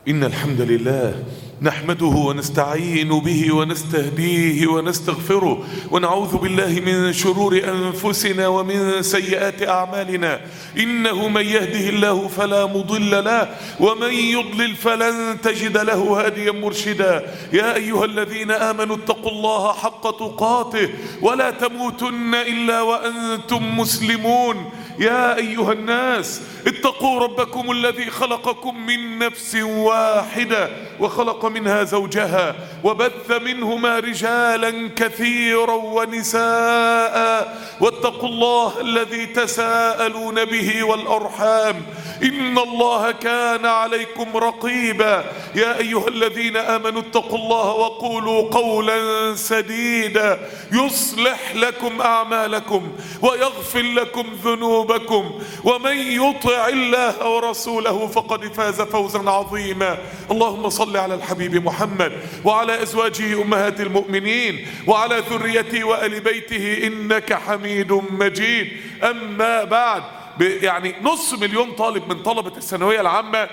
إن الحمد لله نحمده ونستعين به ونستهديه ونستغفره ونعوذ بالله من شرور أنفسنا ومن سيئات أعمالنا. إنه من يهده الله فلا مضل له ومن يضلل فلن تجد له هاديا مرشدا. يا أيها الذين آمنوا اتقوا الله حق تقاته ولا تموتن إلا وأنتم مسلمون. يا أيها الناس اتقوا ربكم الذي خلقكم من نفس واحدة وخلق منها زوجها وبث منهما رجالا كثيرا ونساء واتقوا الله الذي تساءلون به والأرحام إن الله كان عليكم رقيبا. يا أيها الذين آمنوا اتقوا الله وقولوا قولا سديدا يصلح لكم أعمالكم ويغفر لكم ذنوبكم ومن يطع الله ورسوله فقد فاز فوزا عظيما. اللهم صل على الحبيب محمد وعلى أزواجه أمهات المؤمنين وعلى ذريته وآل بيته إنك حميد مجيد. أما بعد، يعني 500,000 طالب من طلبة الثانوية العامة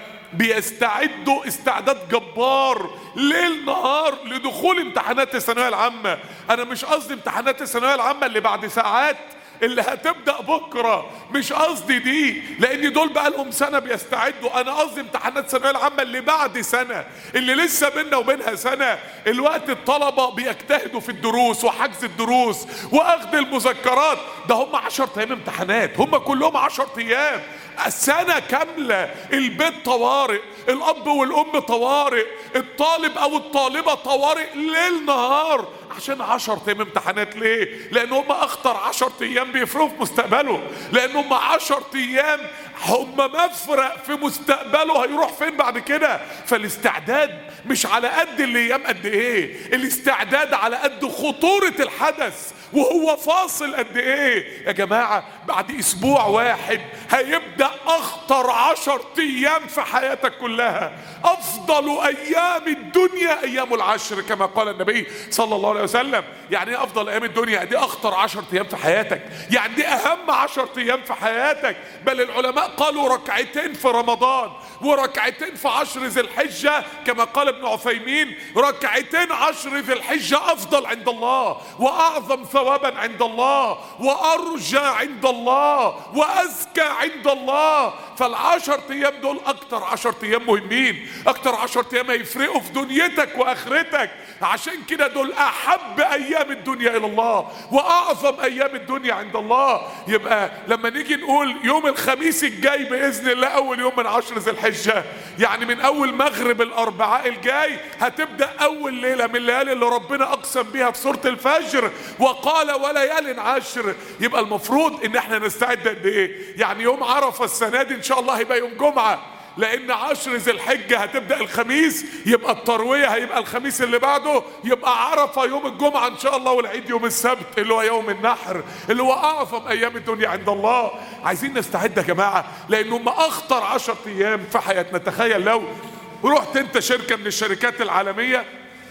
بيستعدوا استعداد جبار ليل نهار لدخول امتحانات الثانوية العامة. أنا مش قصدي امتحانات الثانوية العامة اللي بعد ساعات اللي هتبدأ بكرة، مش قصدي دي، لان دول بقى لهم سنة بيستعدوا. انا قصدي امتحانات الثانوية العامة اللي بعد سنة، اللي لسه بيننا وبينها سنة. الوقت الطلبة بيجتهدوا في الدروس وحجز الدروس واخذ المذكرات. ده هم 10 ايام امتحانات، هم كلهم 10 ايام، السنة كاملة. البيت طوارئ، الاب والام طوارئ، الطالب او الطالبة طوارئ ليل نهار عشان 10 ايام امتحانات. ليه؟ لان هم اخطر 10 ايام بيفرقوا في مستقبله، لان هم 10 ايام هم مفرق في مستقبله هيروح فين بعد كده. فالاستعداد مش على قد الايام قد ايه، الاستعداد على قد خطورة الحدث وهو فاصل قد ايه. يا جماعة بعد اسبوع واحد هيبدأ اخطر 10 ايام في حياتك كلها. افضل ايام الدنيا ايام العشر كما قال النبي صلى الله عليه وسلم. يعني ايه افضل ايام الدنيا؟ دي اخطر 10 ايام في حياتك، يعني دي اهم 10 ايام في حياتك. بل العلماء قالوا ركعتين في رمضان وركعتين في 10 ذي الحجة، كما قال ابن عثيمين ركعتين 10 ذي الحجة افضل عند الله واعظم ثوابا عند الله وارجى عند الله وازكى عند الله. فالعشر ايام دول اكتر 10 ايام مهمين، اكتر 10 ايام هيفرقوا في دنيتك واخرتك. عشان كده دول احب ايام الدنيا الى الله واعظم ايام الدنيا عند الله. يبقى لما نيجي نقول يوم الخميس الجاي باذن الله اول يوم من 10 ذي الحجة، يعني من اول مغرب الاربعاء الجاي هتبدأ اول ليلة من الليالي اللي ربنا اقسم بيها في سورة الفجر وقال وليال عشر. يبقى المفروض ان احنا نستعد قد ايه؟ يعني يوم عرفة السنة دي ان شاء الله هيبقى يوم جمعة، لان 10 ذي الحجة هتبدأ الخميس، يبقى التروية هيبقى الخميس اللي بعده، يبقى عرفة يوم الجمعة ان شاء الله، والعيد يوم السبت اللي هو يوم النحر اللي هو اعظم ايام الدنيا عند الله. عايزين نستعد يا جماعة لان هم اخطر 10 ايام في حياتنا. تخيل لو رحت انت شركة من الشركات العالمية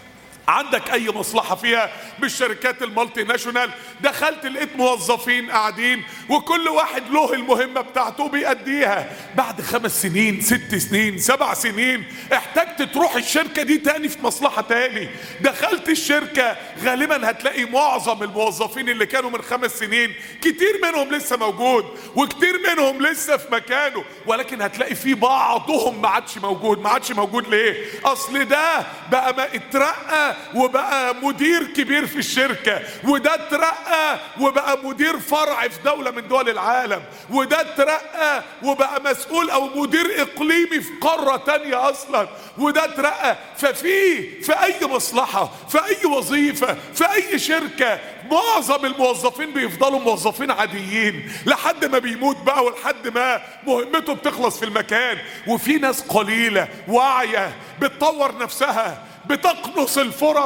عندك اي مصلحة فيها بالشركات المالتي ناشونال، دخلت لقيت موظفين قاعدين وكل واحد له المهمة بتاعته بيأديها. بعد 5 سنين 6 سنين 7 سنين احتجت تروح الشركة دي تاني في مصلحة تاني. دخلت الشركة غالبا هتلاقي معظم الموظفين اللي كانوا من 5 سنين كتير منهم لسه موجود وكتير منهم لسه في مكانه، ولكن هتلاقي في بعضهم ما عادش موجود. ما عادش موجود ليه؟ اصل ده بقى ما اترقى وبقى مدير كبير في الشركة، وده اترقى وبقى مدير فرع في دولة من دول العالم، وده اترقى وبقى مسؤول او مدير اقليمي في قارة تانية اصلا، وده اترقى. ففي اي مصلحة، في اي وظيفة، في اي شركة معظم الموظفين بيفضلوا موظفين عاديين لحد ما بيموت بقى ولحد ما مهمته بتخلص في المكان. وفي ناس قليلة واعية بتطور نفسها، بتقنص الفرص،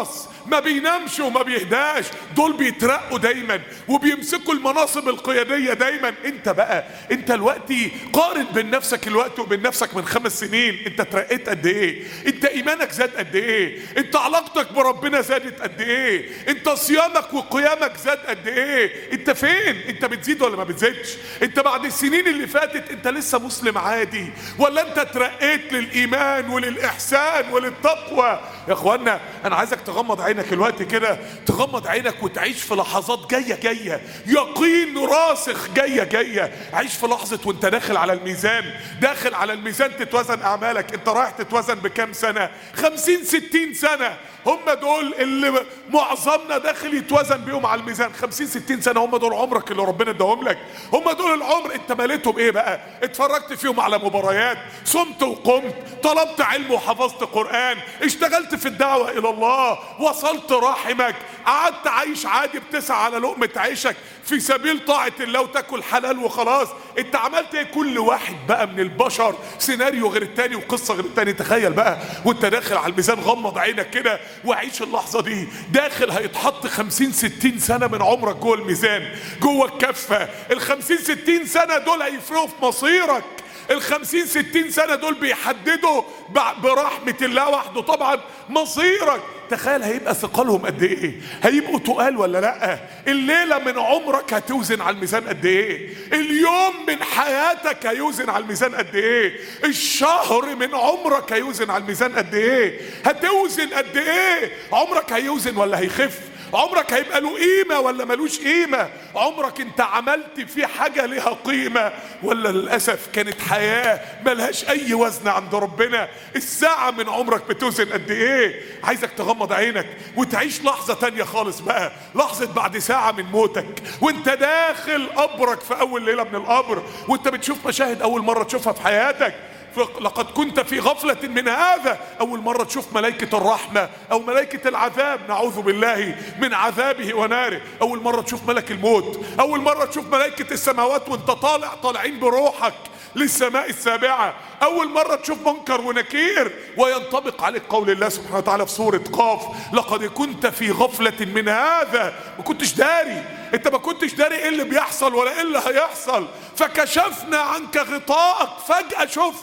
ما بينامش وما بيهداش، دول بيترقوا دايما وبيمسكوا المناصب القيادية دايما. انت بقى انت دلوقتي قارن بين نفسك الوقت وبين نفسك من 5 سنين، انت اترقيت قد ايه؟ انت ايمانك زاد قد ايه؟ انت علاقتك بربنا زادت قد ايه؟ انت صيامك وقيامك زاد قد ايه؟ انت فين؟ انت بتزيد ولا ما بتزيدش؟ انت بعد السنين اللي فاتت انت لسه مسلم عادي ولا انت اترقيت للايمان وللاحسان وللتقوى؟ يا اخوانا انا عايزك تغمض عينك الوقت كده، تغمض عينك وتعيش في لحظات جايه يقين راسخ جايه. عيش في لحظه وانت داخل على الميزان، داخل على الميزان تتوزن اعمالك. انت رايح تتوزن بكام سنه؟ 50 60 سنه. هم دول اللي معظمنا داخل يتوزن بيهم على الميزان. 50 60 سنه هم دول عمرك اللي ربنا اداهم لك، هم دول العمر. انت مليتهم ايه بقى؟ اتفرجت فيهم على مباريات، صمت وقمت، طلبت علم وحفظت قرآن، اشتغلت في الدعوة الى الله، وصلت رحمك، قعدت عايش عادي بتسعى على لقمة عيشك في سبيل طاعة الله وتاكل حلال وخلاص. انت عملت ايه؟ كل واحد بقى من البشر سيناريو غير التاني وقصة غير التاني. تخيل بقى وانت داخل على الميزان، غمض عينك كده وعيش اللحظة دي. داخل هيتحط 50 60 سنة من عمرك جوه الميزان، جوه الكفة. ال50 60 سنة دول هيفرقوا في مصيرك. ال50 60 سنة دول بيحددوا برحمة الله وحده طبعا مصيرك. تخيل هيبقى ثقلهم قد ايه؟ هيبقوا تقال ولا لا؟ الليلة من عمرك هتوزن على الميزان قد ايه؟ اليوم من حياتك هيوزن على الميزان قد ايه؟ الشهر من عمرك هيوزن على الميزان قد ايه؟ هتوزن قد ايه؟ عمرك هيوزن ولا هيخف؟ عمرك هيبقى له قيمة ولا ملوش قيمة؟ عمرك انت عملت فيه حاجة لها قيمة ولا للأسف كانت حياة ملهاش اي وزن عند ربنا؟ الساعة من عمرك بتوزن قد ايه؟ عايزك تغمض عينك وتعيش لحظة تانية خالص بقى، لحظة بعد ساعة من موتك وانت داخل قبرك في اول ليلة من القبر، وانت بتشوف مشاهد اول مرة تشوفها في حياتك. لقد كنت في غفلة من هذا. أول مرة تشوف ملائكة الرحمة أو ملائكة العذاب، نعوذ بالله من عذابه وناره. أول مرة تشوف ملك الموت، أول مرة تشوف ملائكة السماوات وانت طالعين بروحك للسماء السابعة. أول مرة تشوف منكر ونكير وينطبق عليك قول الله سبحانه وتعالى في سورة قاف: لقد كنت في غفلة من هذا. ما كنتش داري، انت ما كنتش داري ايه اللي بيحصل ولا ايه اللي هيحصل، فكشفنا عنك غطاءك. فجأة شفت،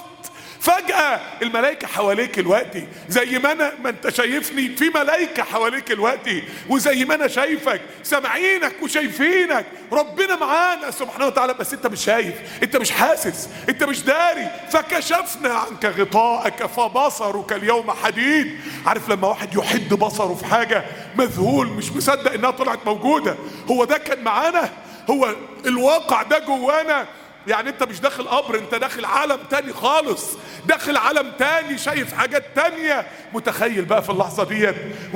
فجأة الملائكة حواليك الوقتي، زي ما انت شايفني في ملائكة حواليك الوقتي، وزي ما انا شايفك سامعينك وشايفينك. ربنا معانا سبحانه وتعالى، بس انت مش شايف، انت مش حاسس، انت مش داري. فكشفنا عنك غطاءك فبصرك اليوم حديد. عارف لما واحد يحد بصره في حاجة، مذهول مش مصدق انها طلعت موجودة، هو ده كان معانا، هو الواقع ده جوانا. يعني انت مش داخل قبر، انت داخل عالم تاني خالص، داخل عالم تاني، شايف حاجات تانية. متخيل بقى في اللحظة ديت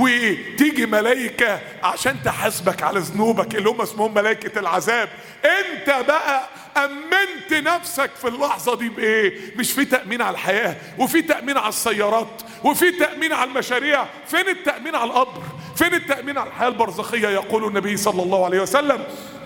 وتيجي ملائكة عشان تحاسبك على ذنوبك اللي هم اسمهم ملائكة العذاب. انت بقى أمنت نفسك في اللحظة دي بإيه؟ مش في تأمين على الحياة وفي تأمين على السيارات وفي تأمين على المشاريع، فين التأمين على القبر؟ فين التأمين على الحياة البرزخية؟ يقول النبي صلى الله عليه وسلم: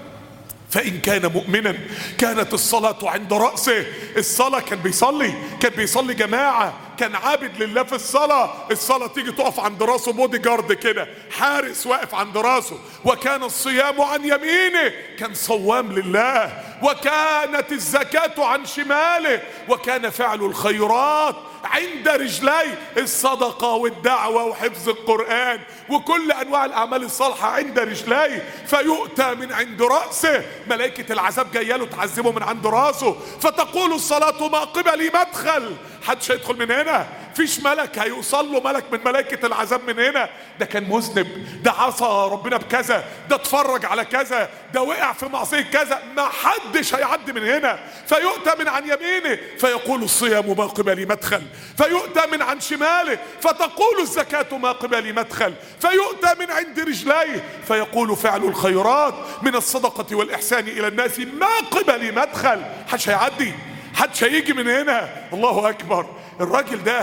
فإن كان مؤمنا كانت الصلاة عند رأسه. الصلاة كان بيصلي جماعة، كان عابد لله في الصلاة تيجي تقف عند راسه بودي جارد كده، حارس واقف عند راسه. وكان الصيام عن يمينه، كان صوام لله. وكانت الزكاة عن شماله. وكان فعل الخيرات عند رجليه، الصدقة والدعوة وحفظ القرآن وكل أنواع الأعمال الصالحة عند رجليه. فيؤتى من عند رأسه، ملائكة العذاب جايه له تعذبه من عند راسه. فتقول الصلاة: ما قبلي مدخل، حدش هيدخل من هنا، فيش ملك هيوصل له، ملك من ملائكة العذاب من هنا. ده كان مذنب، ده عصى ربنا بكذا، ده اتفرج على كذا، ده وقع في معصية كذا، ما حدش هيعدي من هنا. فيؤتى من عن يمينه فيقول: الصيام ما قبلي مدخل. فيؤتى من عن شماله فتقول الزكاة: ما قبلي مدخل. فيؤتى من عند رجليه فيقول: فعل الخيرات من الصدقة والإحسان إلى الناس ما قبلي مدخل. حدش هيعدي، حدش هيجي من هنا. الله أكبر. الراجل ده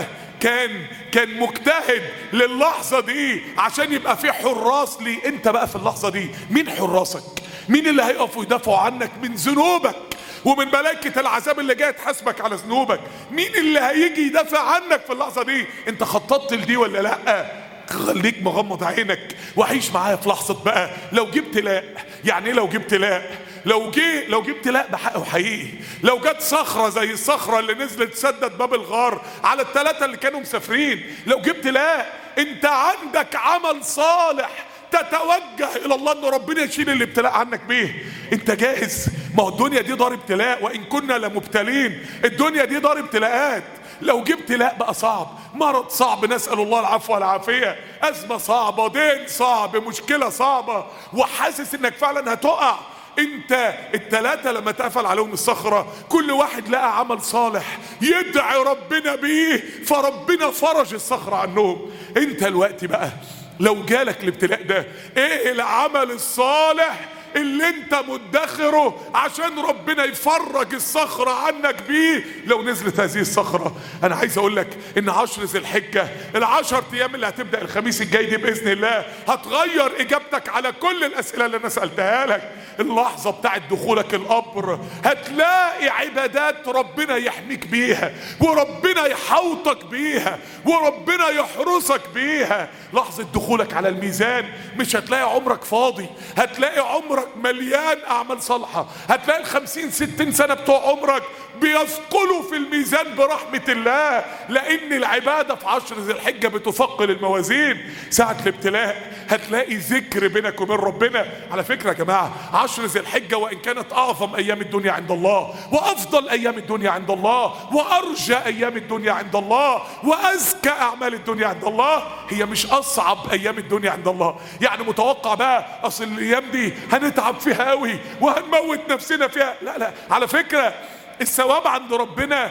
كان مجتهد للحظة دي عشان يبقى في حراس لي. انت بقى في اللحظة دي مين حراسك؟ مين اللي هيقفوا يدافعوا عنك من ذنوبك ومن ملائكة العذاب اللي جاية تحاسبك على ذنوبك؟ مين اللي هيجي يدافع عنك في اللحظة دي؟ انت خططت لدي ولا لا؟ خليك مغمض عينك وعيش معايا في لحظة بقى لو جبت لا. يعني ايه لو جبت لا؟ لو جبت لا بحقه حقيقي، لو جت صخرة زي الصخرة اللي نزلت سدت باب الغار على الثلاثة اللي كانوا مسافرين، لو جبت لا انت عندك عمل صالح تتوجه الى الله ان ربنا يشيل الابتلاء عنك بيه، انت جاهز؟ ما هو الدنيا دي دار ابتلاء، وان كنا لمبتلين، الدنيا دي دار ابتلاءات. لو جبت لا بقى صعب، مرض صعب نسأل الله العفو والعافية، أزمة صعبة، دين صعب، مشكلة صعبة، وحاسس انك فعلا هتقع. انت التلاتة لما تقفل عليهم الصخرة كل واحد لقى عمل صالح يدعي ربنا بيه فربنا فرج الصخرة عنهم. انت الوقت بقى لو جالك الابتلاء ده ايه العمل الصالح اللي انت مدخره عشان ربنا يفرج الصخرة عنك بيه لو نزلت هذه الصخرة؟ انا عايز اقول لك ان 10 ذي الحجة، ال10 ايام اللي هتبدأ الخميس الجاي دي باذن الله هتغير اجابتك على كل الاسئلة اللي انا سألتها لك. اللحظة بتاعت دخولك القبر هتلاقي عبادات ربنا يحميك بيها، وربنا يحوطك بيها، وربنا يحرسك بيها. لحظة دخولك على الميزان مش هتلاقي عمرك فاضي، هتلاقي عمرك مليان اعمال صالحة، هتلاقي 50-60 سنة بتوع عمرك بيثقلوا في الميزان برحمة الله، لان العبادة في 10 ذي الحجة بتثقل الموازين. ساعة الابتلاء هتلاقي ذكر بينك وبين ربنا. على فكرة يا جماعة 10 ذي الحجة وان كانت اعظم ايام الدنيا عند الله، وافضل ايام الدنيا عند الله، وارجى ايام الدنيا عند الله، وازكى اعمال الدنيا عند الله، هي مش اصعب ايام الدنيا عند الله. يعني متوقع بقى اصل الايام دي هنتعب فيها قوي وهنموت نفسنا فيها؟ لا لا، على فكرة الثواب عند ربنا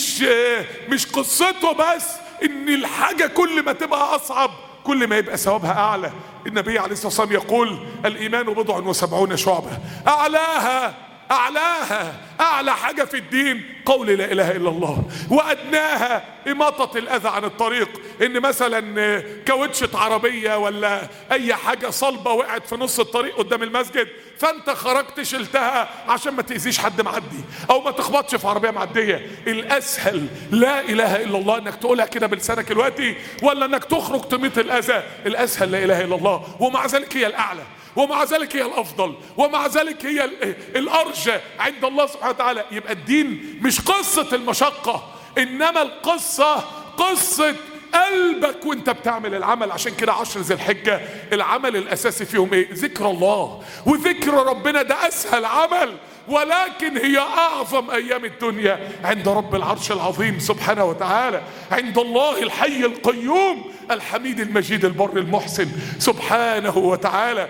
مش قصته بس ان الحاجة كل ما تبقى اصعب كل ما يبقى ثوابها اعلى. النبي عليه الصلاة والسلام يقول الايمان 70 شعبة، اعلى حاجة في الدين قول لا اله الا الله، وادناها اماطة الاذى عن الطريق. ان مثلا كاوتشة عربية ولا اي حاجة صلبة وقعت في نص الطريق قدام المسجد، فانت خرجت شلتها عشان ما تأذيش حد معدي او ما تخبطش في عربية معدية. الاسهل لا اله الا الله انك تقولها كده بلسانك دلوقتي، ولا انك تخرج تميط الاذى؟ الاسهل لا اله الا الله، ومع ذلك هي الاعلى، ومع ذلك هي الافضل، ومع ذلك هي الارجى عند الله سبحانه وتعالى. يبقى الدين مش قصة المشقة، انما القصة قصة قلبك وانت بتعمل العمل. عشان كده 10 ذي الحجة العمل الاساسي فيهم ايه؟ ذكر الله، وذكر ربنا ده اسهل عمل، ولكن هي اعظم ايام الدنيا عند رب العرش العظيم سبحانه وتعالى، عند الله الحي القيوم الحميد المجيد البر المحسن سبحانه وتعالى.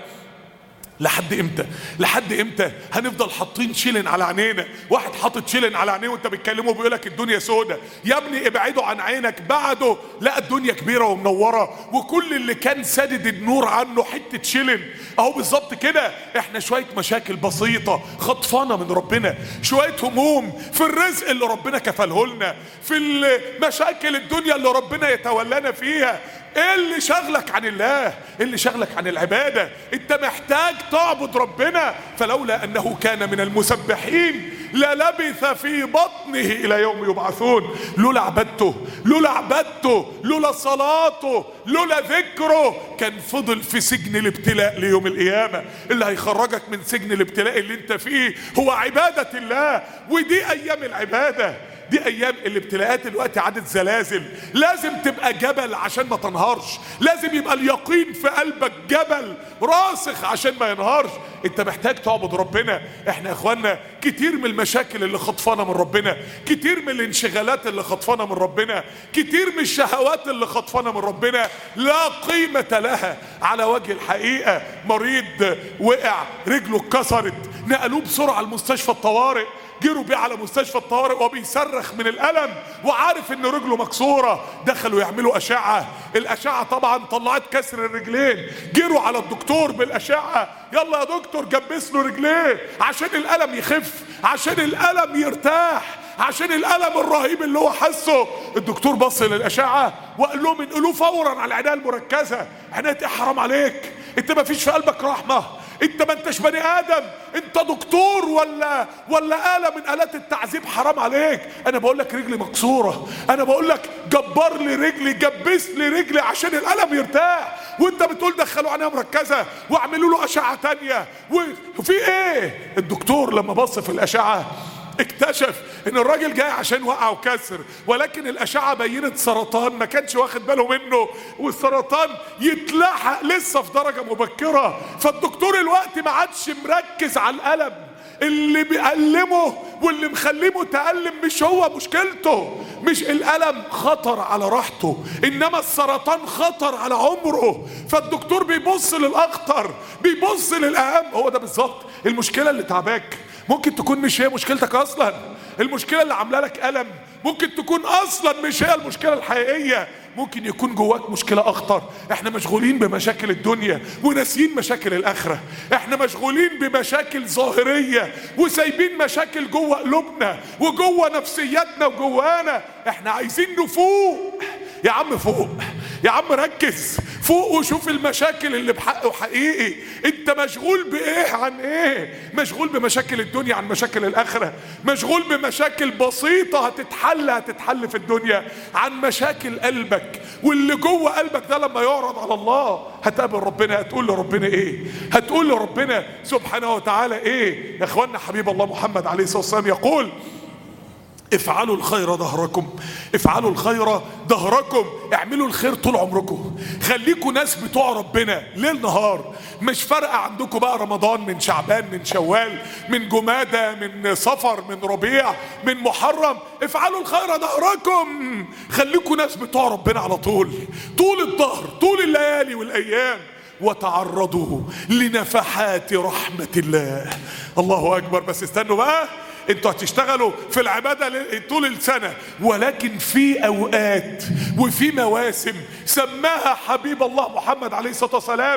لحد امتى هنفضل حاطين شيلن على عينينا؟ واحد حاطط شيلن على عينيه وانت بتكلمه بيقولك الدنيا سودة. يا ابني ابعده عن عينك، بعده لا الدنيا كبيرة ومنورة، وكل اللي كان سادد النور عنه حتة شيلن. اهو بالظبط كده احنا شوية مشاكل بسيطة خطفانة من ربنا، شوية هموم في الرزق اللي ربنا كفله لنا، في المشاكل الدنيا اللي ربنا يتولانا فيها. ايه اللي شغلك عن الله؟ ايه اللي شغلك عن العبادة؟ انت محتاج تعبد ربنا. فلولا انه كان من المسبحين للبث في بطنه الى يوم يبعثون. لولا عبادته، لولا صلاته، لولا ذكره كان فضل في سجن الابتلاء ليوم القيامة. اللي هيخرجك من سجن الابتلاء اللي انت فيه هو عبادة الله، ودي ايام العبادة، دي ايام الابتلاءات. الوقت عادت زلازل، لازم تبقى جبل عشان ما تنهارش، لازم يبقى اليقين في قلبك جبل راسخ عشان ما ينهارش. انت محتاج تعبد ربنا. احنا يا اخوانا كتير من المشاكل اللي خطفانه من ربنا، كتير من الانشغالات اللي خطفانه من ربنا، كتير من الشهوات اللي خطفانه من ربنا لا قيمة لها على وجه الحقيقة. مريض وقع رجله اتكسرت، نقلوه بسرعة المستشفى الطوارئ، جروا بيه على مستشفى الطوارئ وبيصرخ من الألم وعارف ان رجله مكسورة. دخلوا يعملوا أشعة، الأشعة طبعا طلعت كسر الرجلين. جروا على الدكتور بالأشعة، يلا يا دكتور جبس له رجليه عشان الألم يخف، عشان الألم يرتاح، عشان الألم الرهيب اللي هو حسه. الدكتور بص للأشعة وقال لهم انقلوه فورا على العناية المركزة. عناية حرام عليك، انت ما فيش في قلبك رحمة؟ انت ما انتش بني ادم، انت دكتور ولا آلة من آلات التعذيب، حرام عليك. انا بقول لك رجلي مكسورة، انا بقول لك جبر لي رجلي، جبس لي رجلي عشان الألم يرتاح، وانت بتقول دخلوا عناية مركزة واعملوا له أشعة تانية. وفي ايه؟ الدكتور لما بص في الأشعة اكتشف ان الراجل جاي عشان وقع وكسر، ولكن الاشعه بينت سرطان ما كانش واخد باله منه، والسرطان يتلحق لسه في درجه مبكره. فالدكتور الوقت ما عادش مركز على الالم، اللي بيألمه واللي مخليه متألم مش هو مشكلته، مش الألم خطر على راحته، إنما السرطان خطر على عمره. فالدكتور بيبص للأخطر، بيبص للأهم. هو ده بالظبط المشكلة اللي تعباك ممكن تكون مش هي مشكلتك أصلا، المشكلة اللي عاملة لك ألم ممكن تكون أصلا مش هي المشكلة الحقيقية، ممكن يكون جواك مشكلة أخطر. احنا مشغولين بمشاكل الدنيا وناسيين مشاكل الآخرة، احنا مشغولين بمشاكل ظاهرية وسايبين مشاكل جوه قلوبنا وجوه نفسياتنا وجوانا. احنا عايزين نفوق يا عم، فوق يا عم، ركز فوق وشوف المشاكل اللي بحقه حقيقي. انت مشغول بايه عن ايه؟ مشغول بمشاكل الدنيا عن مشاكل الاخره، مشغول بمشاكل بسيطه هتتحل في الدنيا عن مشاكل قلبك. واللي جوه قلبك ده لما يعرض على الله هتقابل ربنا، هتقول لربنا ايه؟ هتقول لربنا سبحانه وتعالى ايه؟ يا اخوانا حبيب الله محمد عليه الصلاه والسلام يقول: افعلوا الخير ظهركم، افعلوا الخير ظهركم، اعملوا الخير طول عمركم. خليكوا ناس بتوع ربنا ليل نهار، مش فارقه عندكم بقى رمضان من شعبان من شوال من جمادة من صفر من ربيع من محرم. افعلوا الخير ظهركم، خليكوا ناس بتوع ربنا على طول الظهر، طول الليالي والايام. وتعرضوا لنفحات رحمة الله. الله اكبر. بس استنوا بقى، انتوا هتشتغلوا في العبادة طول السنة، ولكن في اوقات وفي مواسم سماها حبيب الله محمد عليه الصلاة والسلام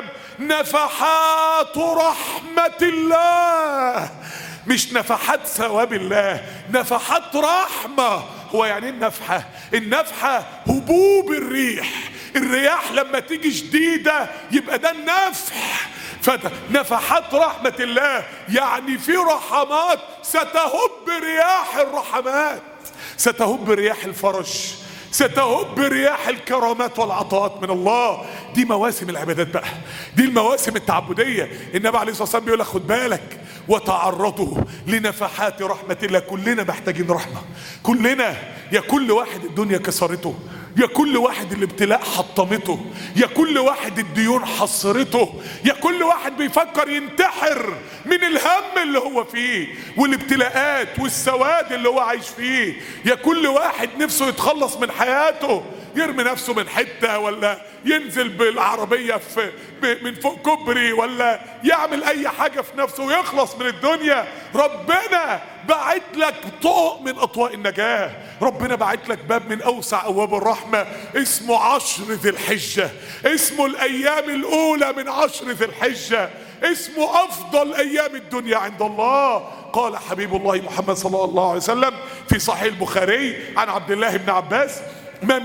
نفحات رحمة الله، مش نفحات ثواب الله، نفحات رحمة. هو يعني ايه النفحة؟ النفحة هبوب الرياح لما تيجي شديدة يبقى ده النفح. فنفحات رحمة الله يعني في رحمات ستهب رياح الرحمات، ستهب رياح الفرج، ستهب رياح الكرامات والعطاءات من الله. دي مواسم العبادات بقى، دي المواسم التعبدية. النبي عليه الصلاة والسلام بيقول لك خد بالك: وتعرضوا لنفحات رحمة الله. كلنا محتاجين رحمة، كلنا. يا كل واحد الدنيا كسرته، يا كل واحد الابتلاء حطمته، يا كل واحد الديون حصرته، يا كل واحد بيفكر ينتحر من الهم اللي هو فيه والابتلاءات والسواد اللي هو عايش فيه، يا كل واحد نفسه يتخلص من حياته، يرمي نفسه من حتة ولا ينزل بالعربية من فوق كوبري ولا يعمل اي حاجة في نفسه ويخلص من الدنيا. ربنا بعت لك طوق من اطواق النجاة، ربنا بعت لك باب من اوسع ابواب الرحمة اسمه 10 ذي الحجة، اسمه الايام الاولى من 10 ذي الحجة، اسمه افضل ايام الدنيا عند الله. قال حبيب الله محمد صلى الله عليه وسلم في صحيح البخاري عن عبد الله بن عباس: ما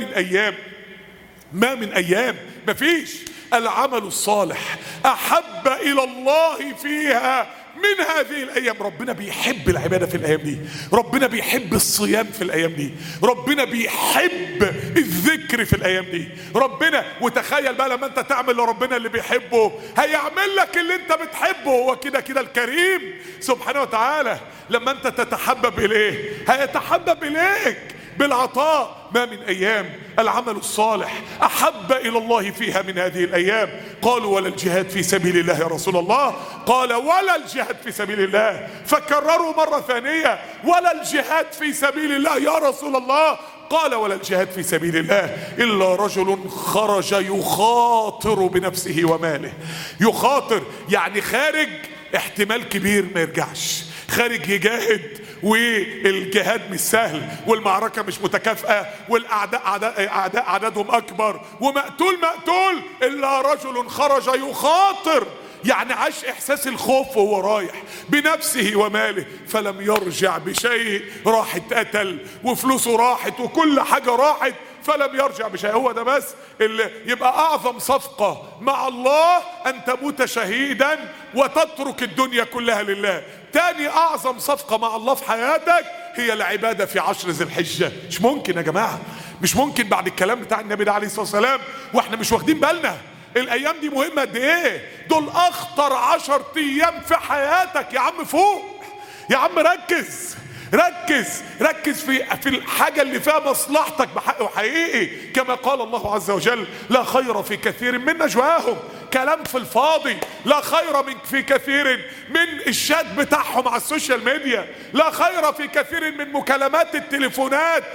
من ايام مفيش العمل الصالح احب الى الله فيها من هذه الايام. ربنا بيحب العباده في الايام دي، ربنا بيحب الصيام في الايام دي، ربنا بيحب الذكر في الايام دي. ربنا، وتخيل بقى لما انت تعمل لربنا اللي بيحبه هيعمل لك اللي انت بتحبه. هو كده كده الكريم سبحانه وتعالى. لما انت تتحبب اليه هيتحبب اليك بالعطاء. ما من ايام العمل الصالح احب الى الله فيها من هذه الايام. قالوا: ولا الجهاد في سبيل الله يا رسول الله؟ قال: ولا الجهاد في سبيل الله. فكرروا مرة ثانية: ولا الجهاد في سبيل الله يا رسول الله؟ قال: ولا الجهاد في سبيل الله إلا رجل خرج يخاطر بنفسه وماله. يخاطر يعني خارج احتمال كبير ما يرجعش، خارج يجاهد والجهاد مش سهل والمعركة مش متكافئة والأعداء أعداء عددهم أكبر ومقتول إلا رجل خرج يخاطر، يعني عاش إحساس الخوف وهو رايح بنفسه وماله فلم يرجع بشيء. راح اتقتل وفلوسه راحت وكل حاجة راحت، فلم يرجع بشيء. هو ده بس اللي يبقى اعظم صفقة مع الله ان تموت شهيدا وتترك الدنيا كلها لله. تاني اعظم صفقة مع الله في حياتك هي العبادة في 10 ذي الحجة. مش ممكن يا جماعة، مش ممكن بعد الكلام بتاع النبي ده عليه الصلاة والسلام واحنا مش واخدين بالنا. الايام دي مهمة قد ايه؟ دول اخطر 10 ايام في حياتك يا عم. فوق يا عم، ركز ركز ركز في الحاجة اللي فيها مصلحتك بحق وحقيقي. كما قال الله عز وجل: لا خير في كثير من نجواهم. كلام في الفاضي. لا خير في كثير من الشات بتاعهم على السوشيال ميديا. لا خير في كثير من مكالمات التليفونات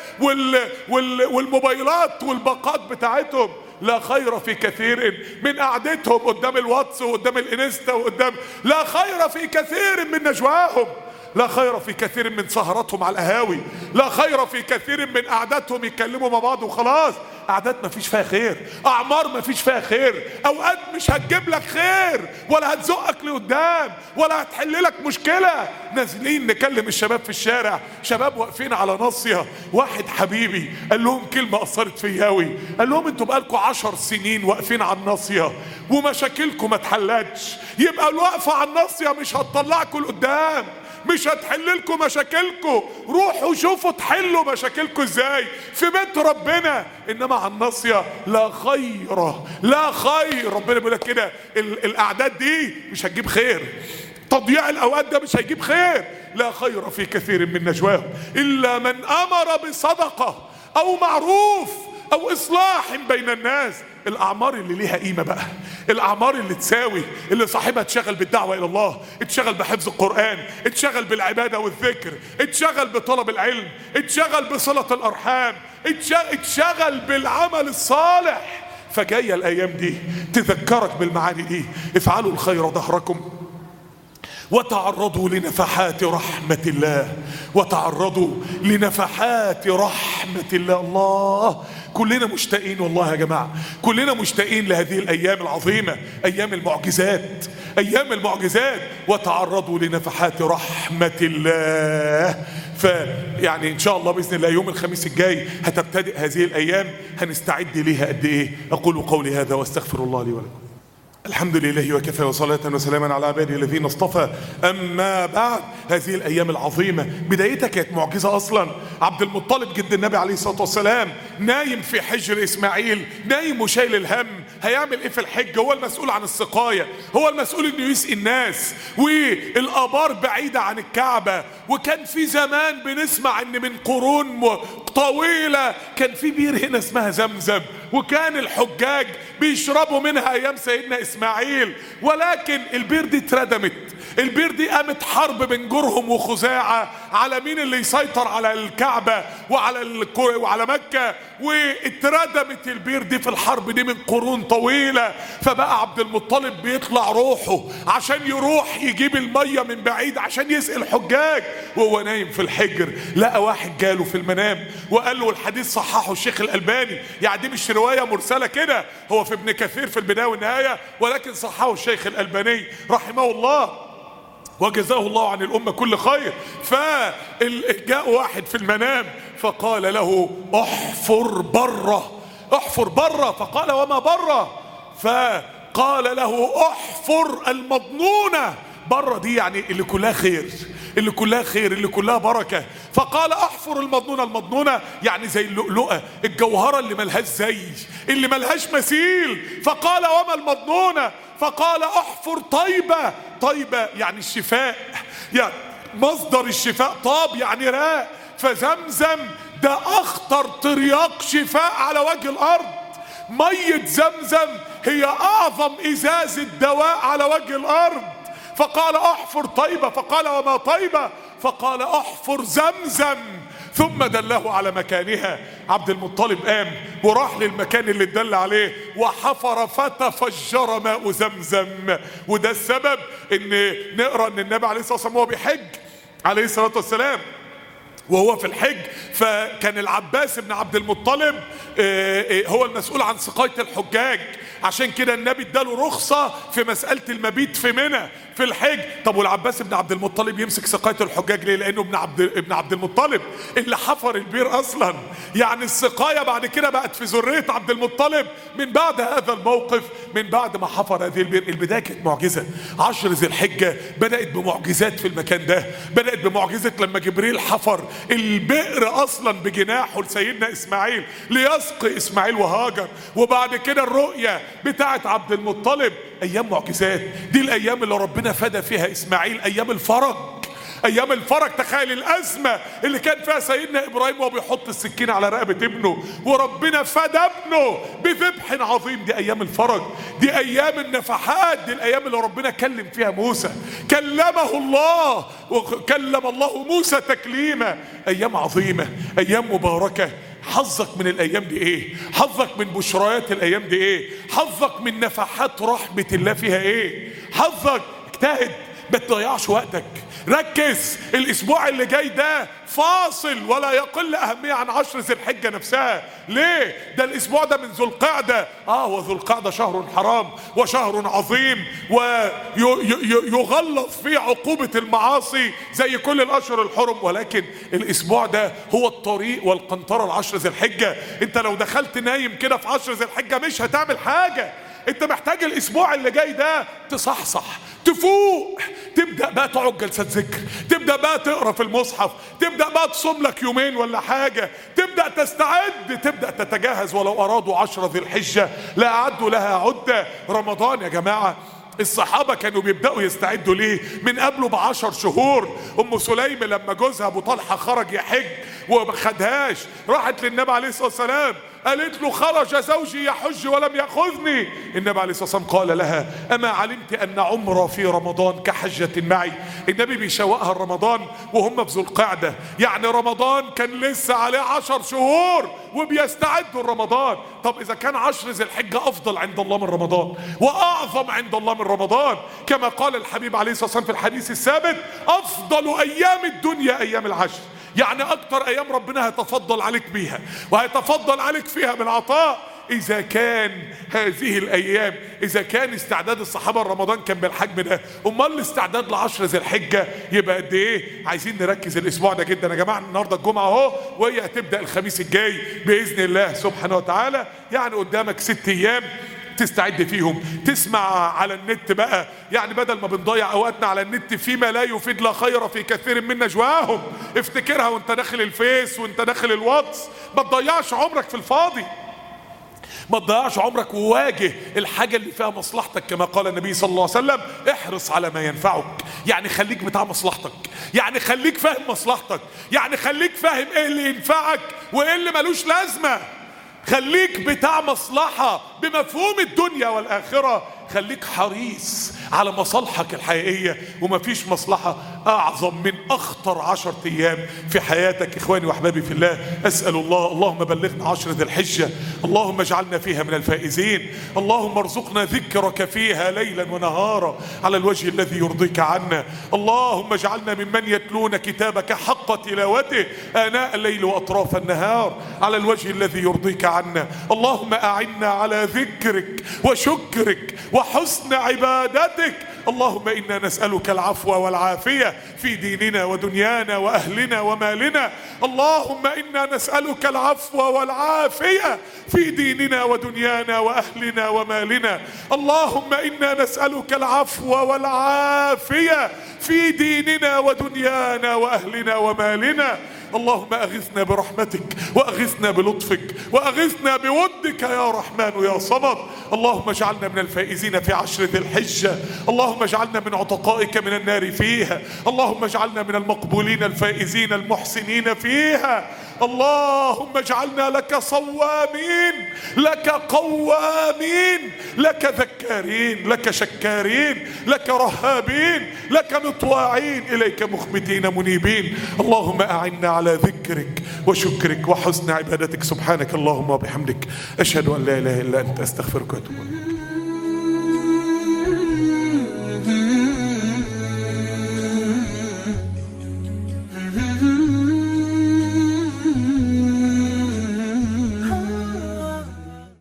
والموبايلات والباقات بتاعتهم. لا خير في كثير من قعدتهم قدام الواتس وقدام الانستا لا خير في كثير من نجواهم. لا خير في كثير من سهراتهم على القهاوي. لا خير في كثير من قعداتهم يتكلموا مع بعض وخلاص. قعدات ما فيش فيها خير، اعمار ما فيش فيها خير، اوقات مش هتجيب لك خير ولا هتزقك لقدام ولا هتحل لك مشكله. نازلين نكلم الشباب في الشارع، شباب واقفين على ناصيه. واحد حبيبي قال لهم كلمه اثرت فيا قوي، قال لهم: انتوا بقالكم 10 سنين واقفين على الناصيه ومشاكلكم ما اتحلتش، يبقى الوقفه على الناصيه مش هتطلعكم لقدام، مش هتحل لكم مشاكلكم. روحوا شوفوا تحلوا مشاكلكم ازاي في بيت ربنا، انما على الناصيه لا خير لا خير. ربنا بيقول لك كده: الاعداد دي مش هتجيب خير، تضييع الاوقات ده مش هيجيب خير. لا خير في كثير من نجواهم الا من امر بصدقه او معروف او اصلاح بين الناس. الاعمار اللي ليها قيمه بقى، الاعمار اللي تساوي، اللي صاحبها اتشغل بالدعوه الى الله، اتشغل بحفظ القران، اتشغل بالعباده والذكر، اتشغل بطلب العلم، اتشغل بصله الارحام، اتشغل بالعمل الصالح. فجايه الايام دي تذكرك بالمعاني دي. افعلوا الخير ظهركم وتعرضوا لنفحات رحمة الله، وتعرضوا لنفحات رحمة الله. الله، كلنا مشتاقين والله يا جماعة، كلنا مشتاقين لهذه الأيام العظيمة، أيام المعجزات، أيام المعجزات. وتعرضوا لنفحات رحمة الله. فيعني إن شاء الله بإذن الله يوم الخميس الجاي هتبتدئ هذه الأيام، هنستعد ليها قد إيه؟ أقول قولي هذا واستغفر الله لي ولكم. الحمد لله وكفى، وصلاة وسلاما على عباده الذين اصطفى. أما بعد، هذه الأيام العظيمة بدايتها كانت معجزة أصلا. عبد المطلب جد النبي عليه الصلاة والسلام نايم في حجر إسماعيل، نايم وشايل الهم. هيعمل إيه في الحج؟ هو المسؤول عن السقاية، هو المسؤول إنه يسقي الناس، والآبار بعيدة عن الكعبة. وكان في زمان بنسمع إن من قرون طويلة كان في بير هنا اسمها زمزم، وكان الحجاج بيشربوا منها أيام سيدنا إسماعيل. ولكن البير دي اتردمت، البير دي قامت حرب بين جرهم وخزاعة على مين اللي يسيطر على الكعبة وعلى مكة، واتردمت البير دي في الحرب دي من قرون طويلة. فبقى عبد المطلب بيطلع روحه عشان يروح يجيب المية من بعيد عشان يسقي الحجاج. وهو نايم في الحجر لقى واحد جاله في المنام وقال له، الحديث صححه الشيخ الألباني، يعني دي مش رواية مرسلة كده، هو في ابن كثير في البداية والنهاية، ولكن صححه الشيخ الألباني رحمه الله وجزاه الله عن الأمة كل خير. فجاء واحد في المنام فقال له: احفر بره، احفر بره. فقال: وما بره؟ فقال له: احفر المضنونة. بره دي يعني اللي كلها خير، اللي كلها خير، اللي كلها بركة. فقال: احفر المضنونة. المضنونة يعني زي اللؤلؤة، الجوهرة اللي ملهاش زي، اللي ملهاش مثيل. فقال: وما المضنونة؟ فقال: احفر طيبة. طيبة يعني الشفاء، يعني مصدر الشفاء. طاب يعني راء. فزمزم ده اخطر ترياق شفاء على وجه الارض. مية زمزم هي اعظم ازازة دواء على وجه الارض. فقال: احفر طيبة. فقال: وما طيبة؟ فقال: احفر زمزم. ثم دله على مكانها. عبد المطلب قام وراح للمكان اللي اتدل عليه وحفر فتفجر ماء زمزم. وده السبب ان نقرأ ان النبي عليه الصلاة والسلام وهو بيحج عليه الصلاة والسلام، وهو في الحج، فكان العباس بن عبد المطلب هو المسؤول عن سقاية الحجاج. عشان كده النبي اداله رخصة في مسألة المبيت في منى. في الحج. طب والعباس بن عبد المطلب يمسك سقاية الحجاج ليه؟ لانه ابن عبد المطلب اللي حفر البير اصلا. يعني السقاية بعد كده بقت في ذرية عبد المطلب من بعد هذا الموقف، من بعد ما حفر هذه البير. البداية كانت معجزة. 10 ذي الحجة بدأت بمعجزات في المكان ده، بدأت بمعجزة لما جبريل حفر البئر اصلا بجناحه لسيدنا اسماعيل ليسقي اسماعيل وهاجر، وبعد كده الرؤية بتاعت عبد المطلب. ايام معجزات، دي الايام اللي ربنا فدى فيها اسماعيل، ايام الفرج. ايام الفرج، تخيل الازمه اللي كان فيها سيدنا ابراهيم وهو بيحط السكين على رقبه ابنه وربنا فدى ابنه بذبح عظيم. دي ايام الفرج، دي ايام النفحات، دي الايام اللي ربنا كلم فيها موسى، كلمه الله وكلم الله موسى تكليما. ايام عظيمه، ايام مباركه. حظك من الايام دي ايه؟ حظك من بشريات الايام دي ايه؟ حظك من نفحات رحمه الله فيها ايه؟ حظك. اجتهد، ما تضيعش وقتك، ركز. الاسبوع اللي جاي ده فاصل ولا يقل اهميه عن 10 ذي الحجه نفسها. ليه؟ ده الاسبوع ده من ذو القعده. وذو القعده شهر حرام وشهر عظيم ويغلظ فيه عقوبه المعاصي زي كل الاشهر الحرم، ولكن الاسبوع ده هو الطريق والقنطره ل10 ذي الحجه. انت لو دخلت نايم كده في 10 ذي الحجه مش هتعمل حاجه. انت محتاج الاسبوع اللي جاي ده تصحصح، تفوق، تبدأ بقى تقعد جلسات ذكر، تبدأ بقى تقرأ في المصحف، تبدأ بقى تصوم لك يومين ولا حاجة، تبدأ تستعد، تبدأ تتجهز. ولو أرادوا 10 ذي الحجة لأعدوا لها عدة. رمضان يا جماعة الصحابة كانوا بيبدأوا يستعدوا ليه من قبله ب10 شهور. أم سليم لما جوزها أبو طلحة خرج يحج وما خدهاش، راحت للنبي عليه الصلاة والسلام قالت له خرج زوجي يحج ولم يأخذني. النبي عليه الصلاة والسلام قال لها أما علمت أن عمره في رمضان كحجة معي؟ النبي بيشوقها رمضان وهم في ذو القعدة، يعني رمضان كان لسه عليه 10 شهور وبيستعدوا رمضان. طب إذا كان 10 ذي الحجة أفضل عند الله من رمضان وأعظم عند الله من رمضان، كما قال الحبيب عليه الصلاة والسلام في الحديث الثابت أفضل أيام الدنيا أيام العشر. يعني اكتر ايام ربنا هيتفضل عليك بيها وهيتفضل عليك فيها بالعطاء. اذا كان هذه الايام، اذا كان استعداد الصحابه لرمضان كان بالحجم ده، امال الاستعداد ل10 ذي الحجه يبقى قد ايه؟ عايزين نركز الاسبوع ده جدا يا جماعه. النهارده الجمعه اهو، وهي هتبدا الخميس الجاي باذن الله سبحانه وتعالى. يعني قدامك 6 ايام تستعد فيهم. تسمع على النت بقى، يعني بدل ما بنضيع اوقاتنا على النت فيما لا يفيد لا خير في كثير من نجواهم، افتكرها وانت داخل الفيس وانت داخل الواتس. ما تضيعش عمرك في الفاضي، ما تضيعش عمرك، وواجه الحاجة اللي فيها مصلحتك كما قال النبي صلى الله عليه وسلم احرص على ما ينفعك. يعني خليك بتاع مصلحتك، يعني خليك فاهم مصلحتك، يعني خليك فاهم ايه اللي ينفعك وايه اللي ملوش لازمة. خليك بتاع مصلحة بمفهوم الدنيا والآخرة. خليك حريص على مصالحك الحقيقية، ومفيش مصلحة أعظم من أخطر 10 أيام في حياتك. إخواني وأحبابي في الله، أسأل الله اللهم بلغنا 10 ذي الحجة، اللهم اجعلنا فيها من الفائزين، اللهم ارزقنا ذكرك فيها ليلا ونهارا على الوجه الذي يرضيك عنا، اللهم اجعلنا ممن يتلون كتابك حق تلاوته آناء الليل وأطراف النهار على الوجه الذي يرضيك عنا. اللهم أعنا على ذكرك وشكرك وحسن عبادتك. اللهم إنا نسألك العفو والعافية في ديننا ودنيانا وأهلنا ومالنا. اللهم إنا نسألك العفو والعافية في ديننا ودنيانا وأهلنا ومالنا. اللهم إنا نسألك العفو والعافية في ديننا ودنيانا وأهلنا ومالنا. اللهم أغثنا برحمتك وأغثنا بلطفك وأغثنا بودك يا رحمن يا صمد. اللهم اجعلنا من الفائزين في 10 ذي الحجة، اللهم اجعلنا من عتقائك من النار فيها، اللهم اجعلنا من المقبولين الفائزين المحسنين فيها. اللهم اجعلنا لك صوامين، لك قوامين، لك ذكارين، لك شكارين، لك رهابين، لك مطواعين، إليك مخبتين منيبين. اللهم أعنا على ذكرك وشكرك وحسن عبادتك. سبحانك اللهم وبحمدك، أشهد أن لا إله إلا أنت، أستغفرك وأتوب إليك.